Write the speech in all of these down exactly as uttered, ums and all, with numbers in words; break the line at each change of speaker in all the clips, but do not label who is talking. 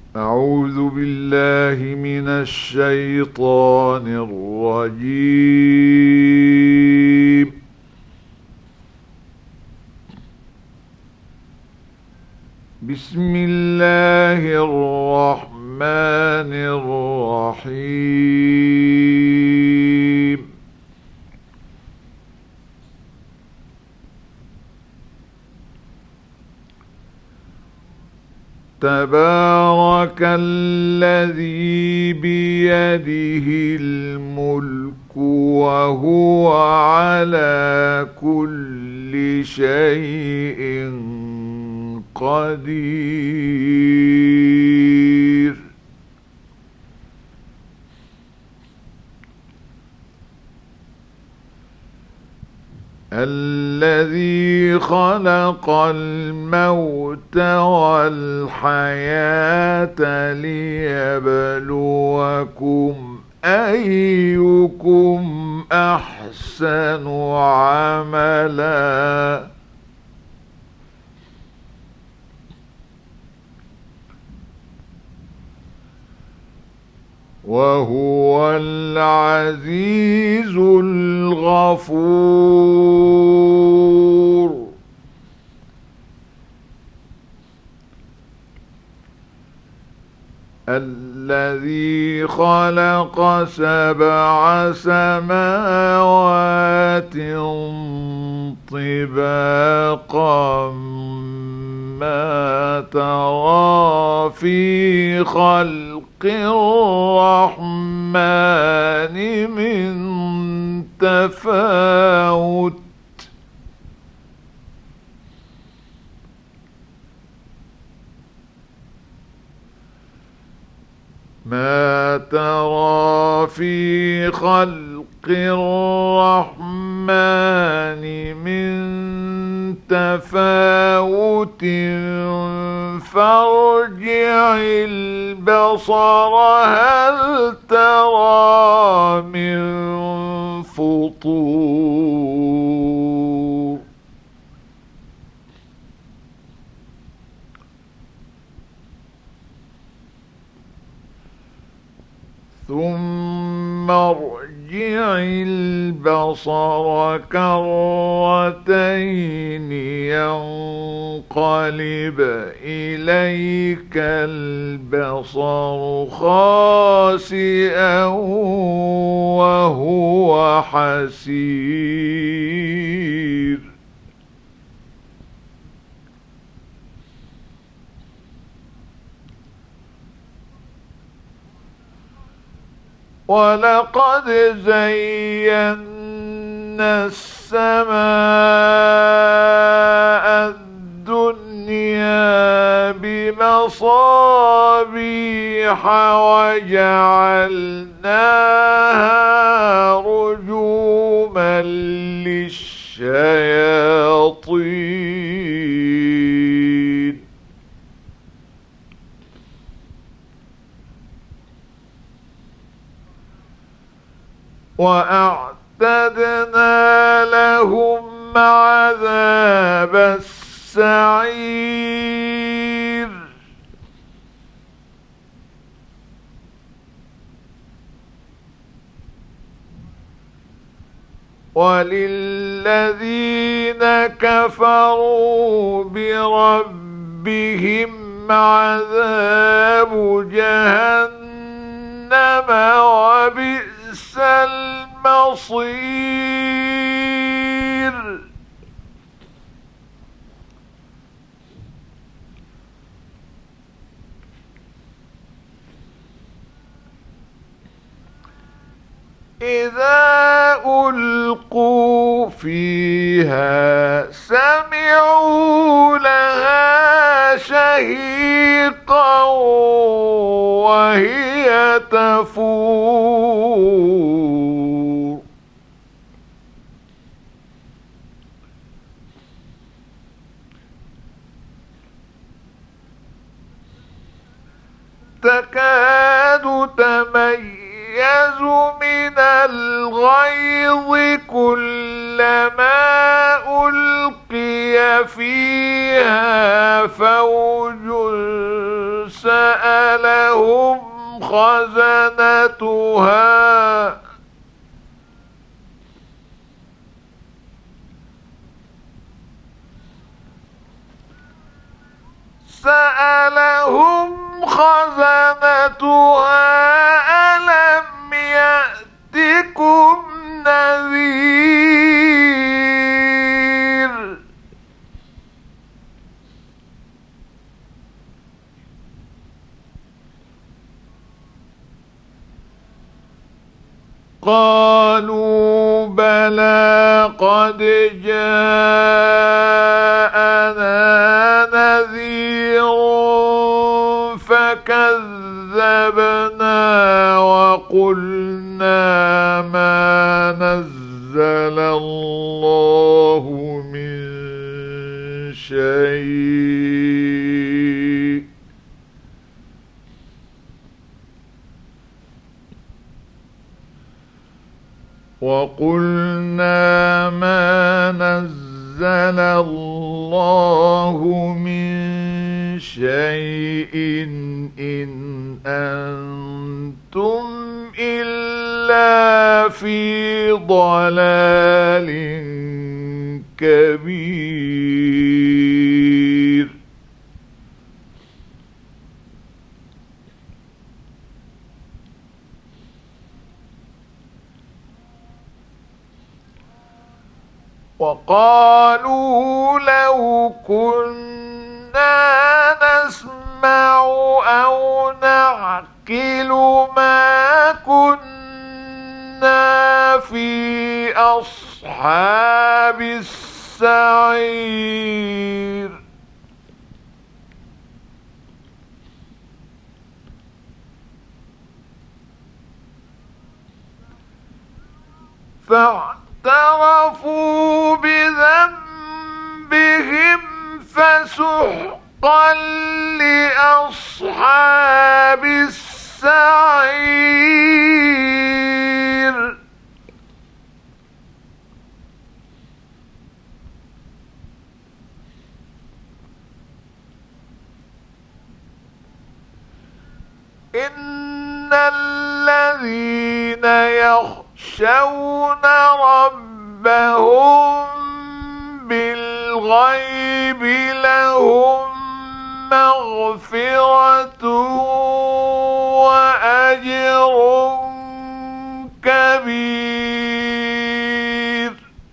أعوذ بالله من الشيطان الرجيم. بسم الله الرحمن الرحيم. تبارك الذي بيده الملك وهو على كل شيء قدير. الذي خلق الموت والحياة ليبلوكم أيكم أحسن عملا وهو العزيز الغفور. الذي خلق سبع سماوات طباقا ما ترى في خلق الرحمن من تفاوت ما ترى في خلق الرحمن من تفاوت فارجع البصر هل ترى من فطور. ثم ارجع البصر كرتين ينقلب إليك البصر خاسئا وهو حسير. ولقد زينا السماء الدنيا بمصابيح وجعلناها رجوما للشياطين وأعتدنا لهم عذاب السعير. وللذين كفروا بربهم عذاب جهنم وبئس المصير. إذا ألقوا فيها سمعوا لها شهيقا وهي تفور. تكاد تميز من الغيظ كلما ألقي فيها فوج سألهم خزنتها سألهم خزنتها ألم يأتكم نذير قالوا بلى قد جاءنا نذير فكذبنا وقلنا ما نزل الله من شيء وقلنا ما نزل الله من شيء إن أنتم إلا في ضلال كبير وقالوا لو كنا نسمع أو نعقل ما كنا في أصحاب السعير فاعترفوا بذنبهم فسحقا لأصحاب السعير إن الذين يخشون ربهم بالغيب لهم مغفرة وأجر كبير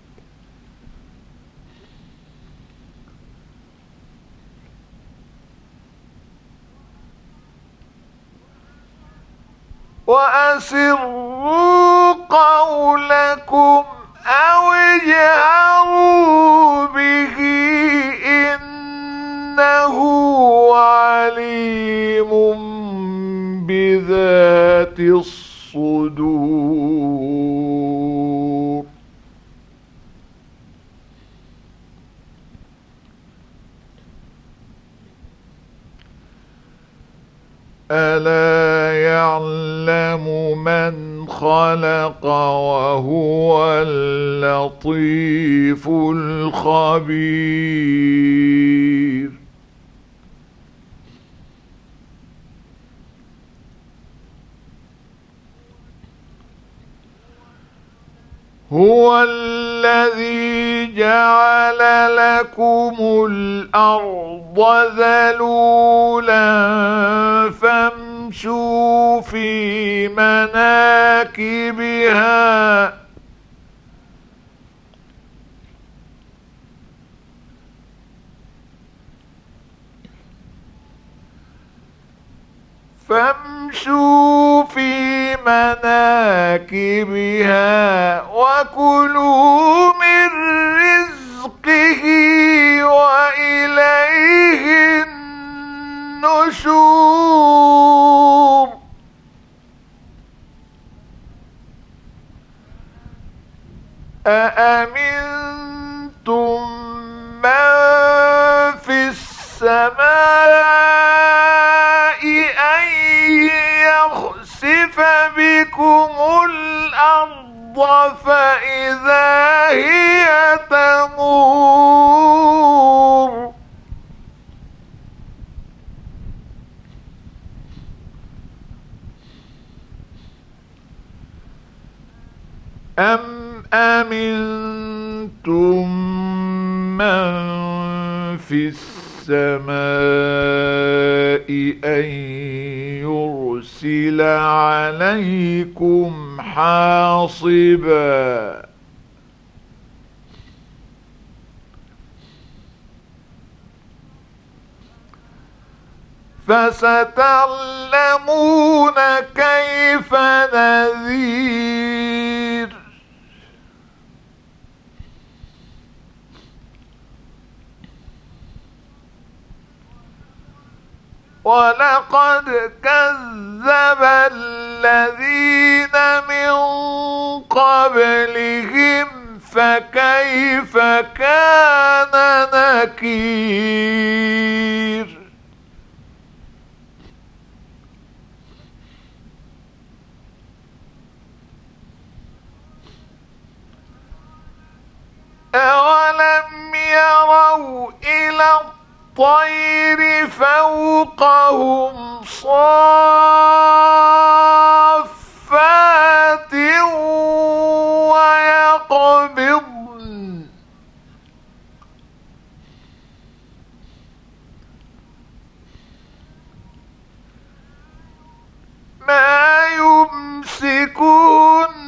وأسروا قولكم أو اجهروا به إنه عليم بذات الصدور ألا يعلم من خلق وهو اللطيف الخبير هو الذي جعل لكم الأرض ذلولا فامشوا في مناكبها فامشوا في مناكبها وكلوا من رزقه وإليه النشور أأمنتم من في السماء أن يخسف بكم الأرض فإذا هي تمور أم أمنتم من في السماء أن يرسل عليكم حاصبا فستعلمون كيف نذير. ولقد كذب الذين من قبلهم فكيف كان نكير. أولم يروا إلى الطير فوقهم صافات ويقبضن ما يمسكون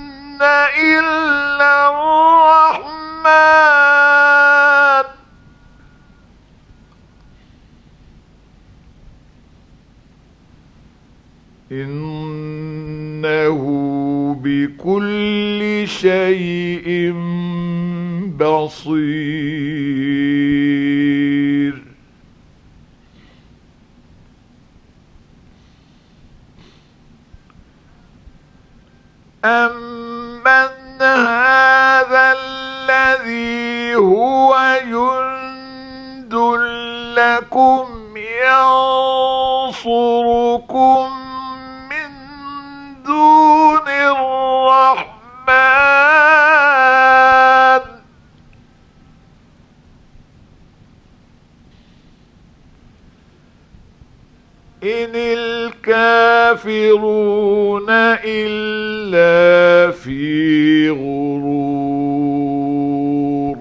إلا الرحمن إنه بكل شيء بصير. أمن هذا الذي هو جند لكم ينصركم من دون الرحمن إن الكافرون إلا في غرور.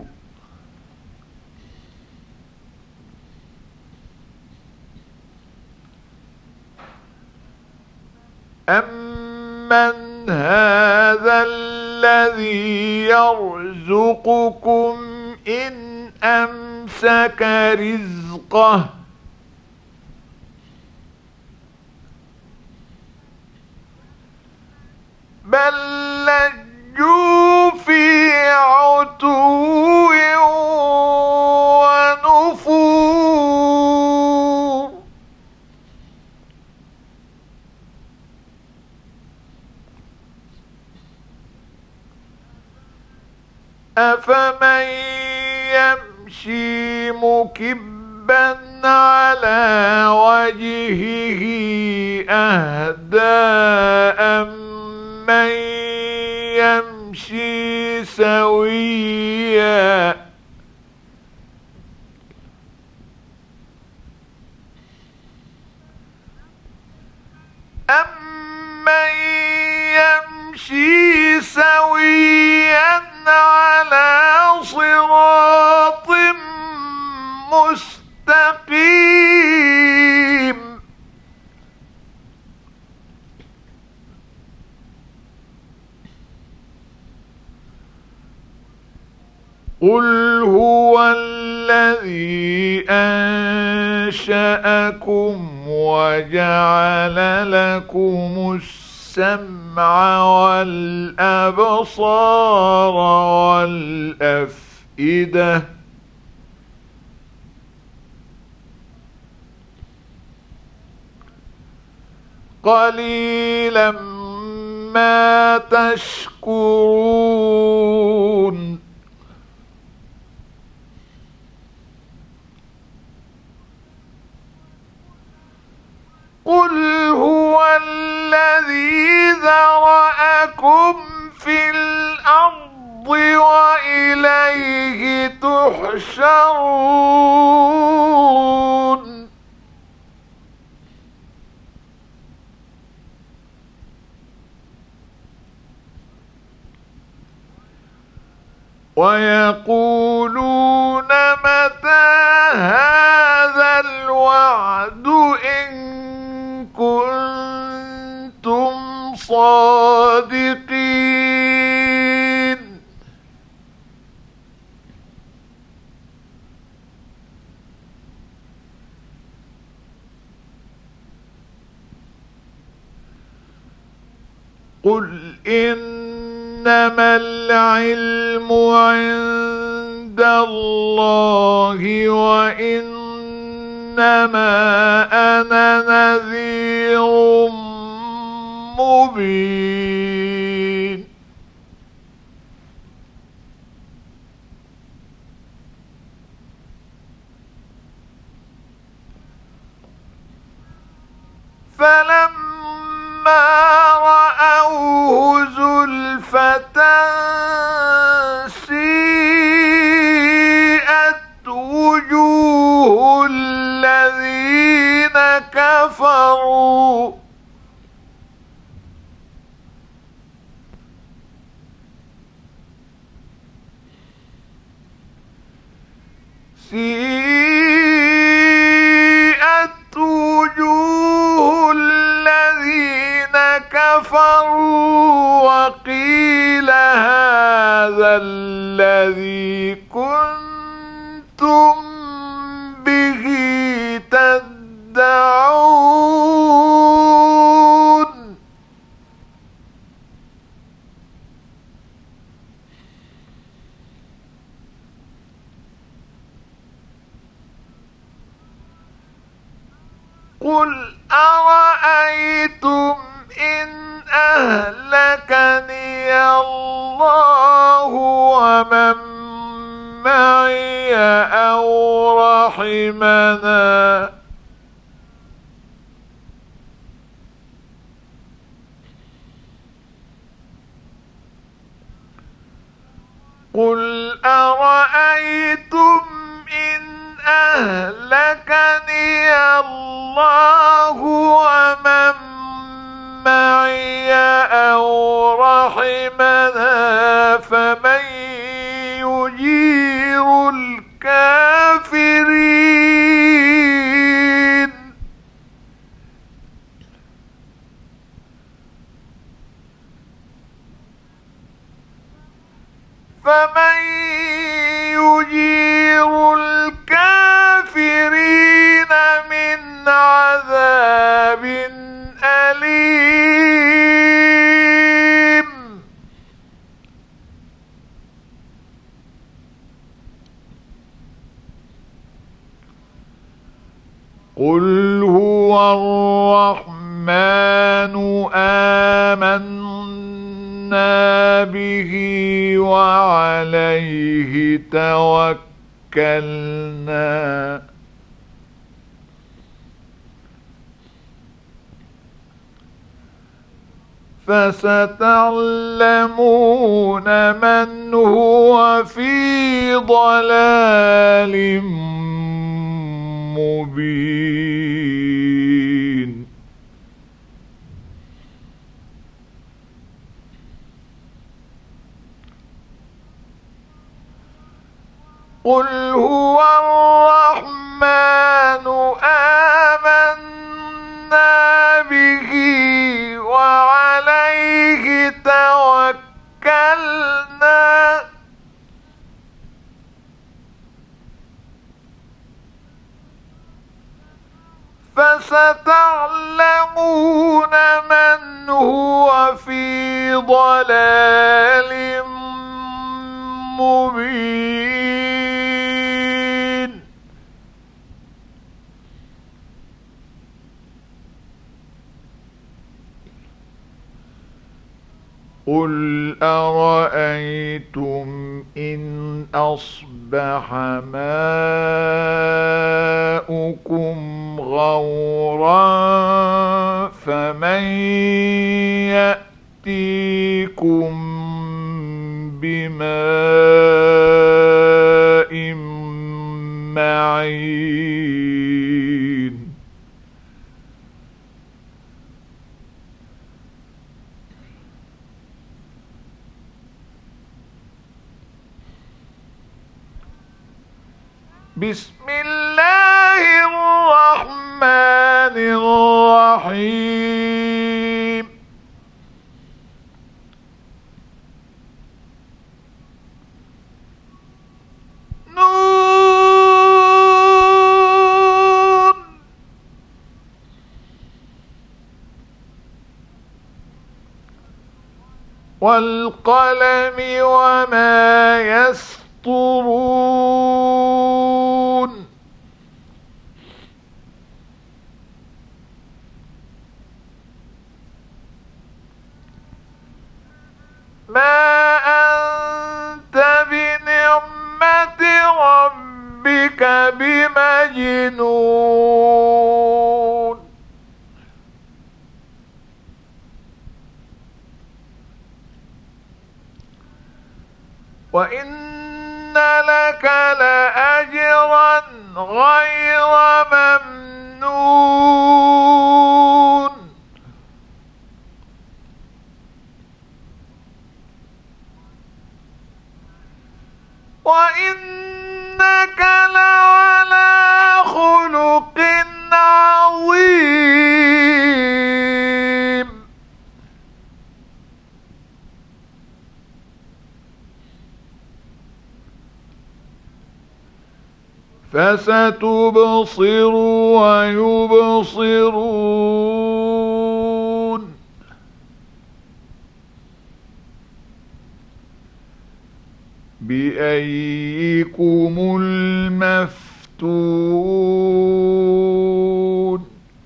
أمن هذا الذي يرزقكم إن أمسك رزقه بل لجوا في عتو ونفور. أفمن يمشي مكبا على وجهه أهدى من يمشي سويا أمن يمشي سويا على صراط مستقيم. قل هو الذي أنشأكم وجعل لكم السمع والأبصار والأفئدة قليلا ما تشكرون. قل هو الذي ذرأكم في الأرض وإليه تحشرون. ويقولون متى هذا الوعد إن كنتم صادقين قل إنما العلم عند الله وإنما أنا نذير مبين فلما رأوه زلفة سيئت وجوه الذين كفروا سيئت وجوه الذين كفروا وقيل هذا الذي كنتم به تدعون قل أرأيتم إن أهلكني الله ومن معي أو رحمنا قل أرأيتم إن أهلكني الله ومن معي أو رحمنا فمن يجير الكافرين فمن يجير الكافرين من عذاب أليم قل هو الرحمن آمنا به وعليه توكلنا فستعلمون من هو في ضلال مبين قل هو الرحمن آمنا به وعليه توكلنا فستعلمون من هو في ضلال مبين قل أرأيتم إن أصبح ماؤكم غورا فمن يأتيكم بماء معين بسم الله الرحمن الرحيم نون والقلم وما يسطرون ما أنت بنعمة ربك بمجنون وإن لك لأجرا غير ممنون وإنك لعلى خلق عظيم فستبصر ويبصرون بأيكم المفتون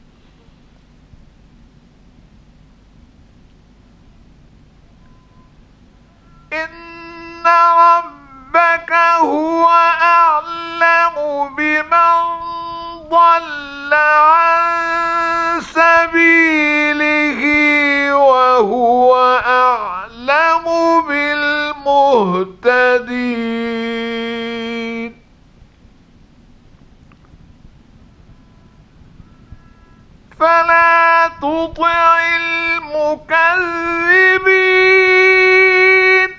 إن ربك هو أعلم بمن ضل عن سبيله وهو أعلم بالمهتدين فلا تطع المكذبين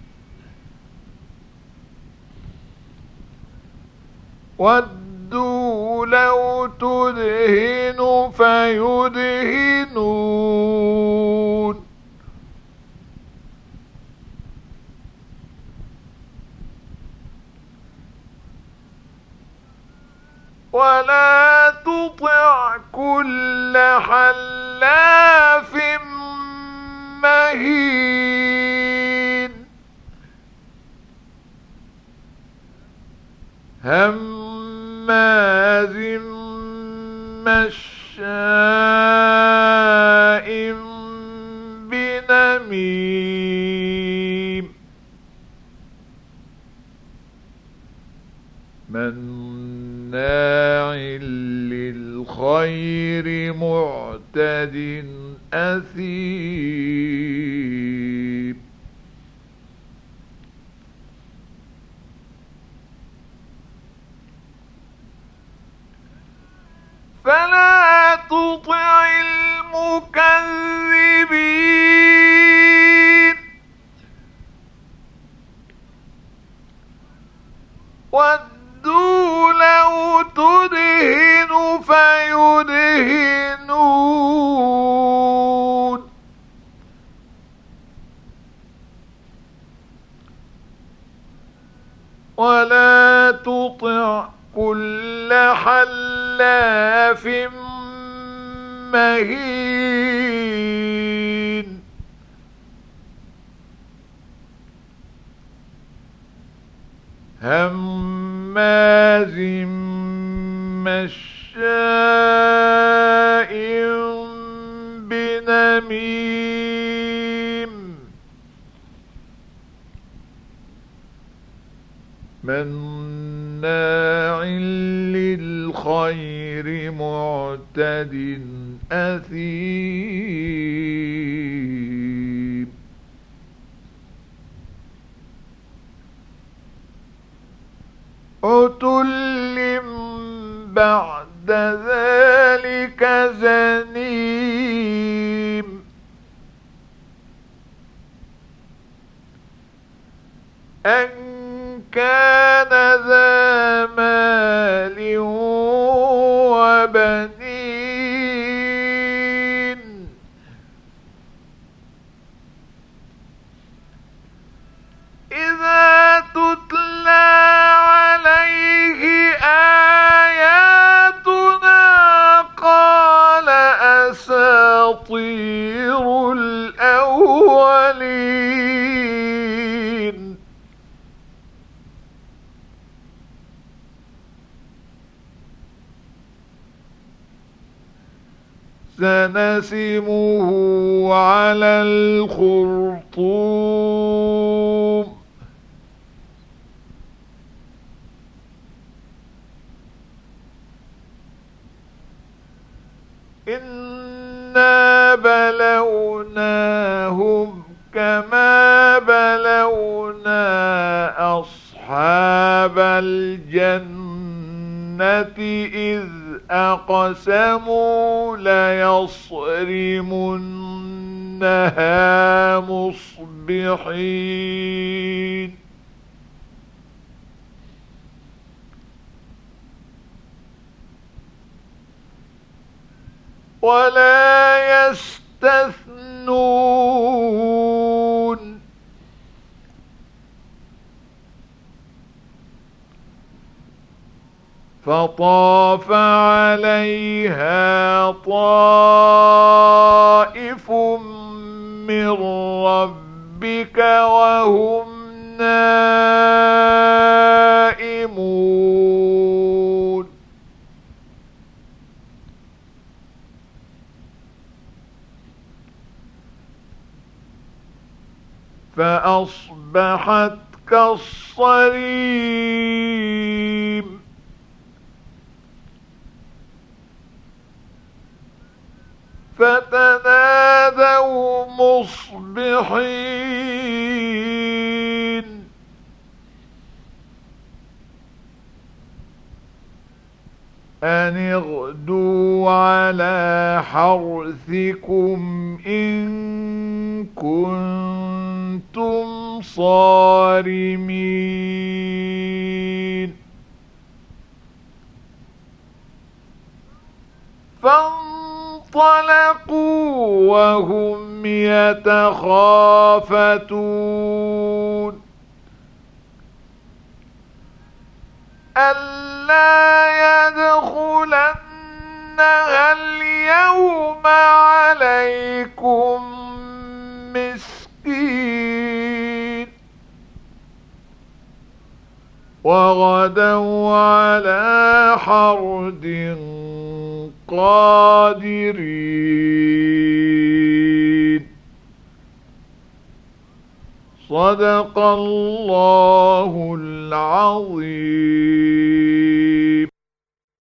ودوا لو تدهن فيدهنون ولا تطع كل حلاف مهين هماز مشاء بنميم مناع للخير معتد أثيم فلا تطع المكذبين ودوا لو تدهن فيدهنون ولا تطع كل حلاف مهين هماز مشاء بنميم مناع للخير معتد أثيم عتل بعد ذلك زنيم أن كان ذا مال وبنين إذا تتلى عليه آياتنا قال أساطير الأولين سنسمه على الخرطوم إنا بلوناهم كما بلونا أصحاب الجنة إذ أقسموا ليصرمنها مصبحين ولا يستثنون فطاف عليها طائف من ربك وهم نائمون فأصبحت كالصريم فتنادوا مصبحين أن اغدوا على حرثكم إن كنتم صارمين فانطلقوا وهم يتخافتون ألا يدخلنها اليوم عليكم مسكين وغدوا على حرد قادرين صدق الله العظيم.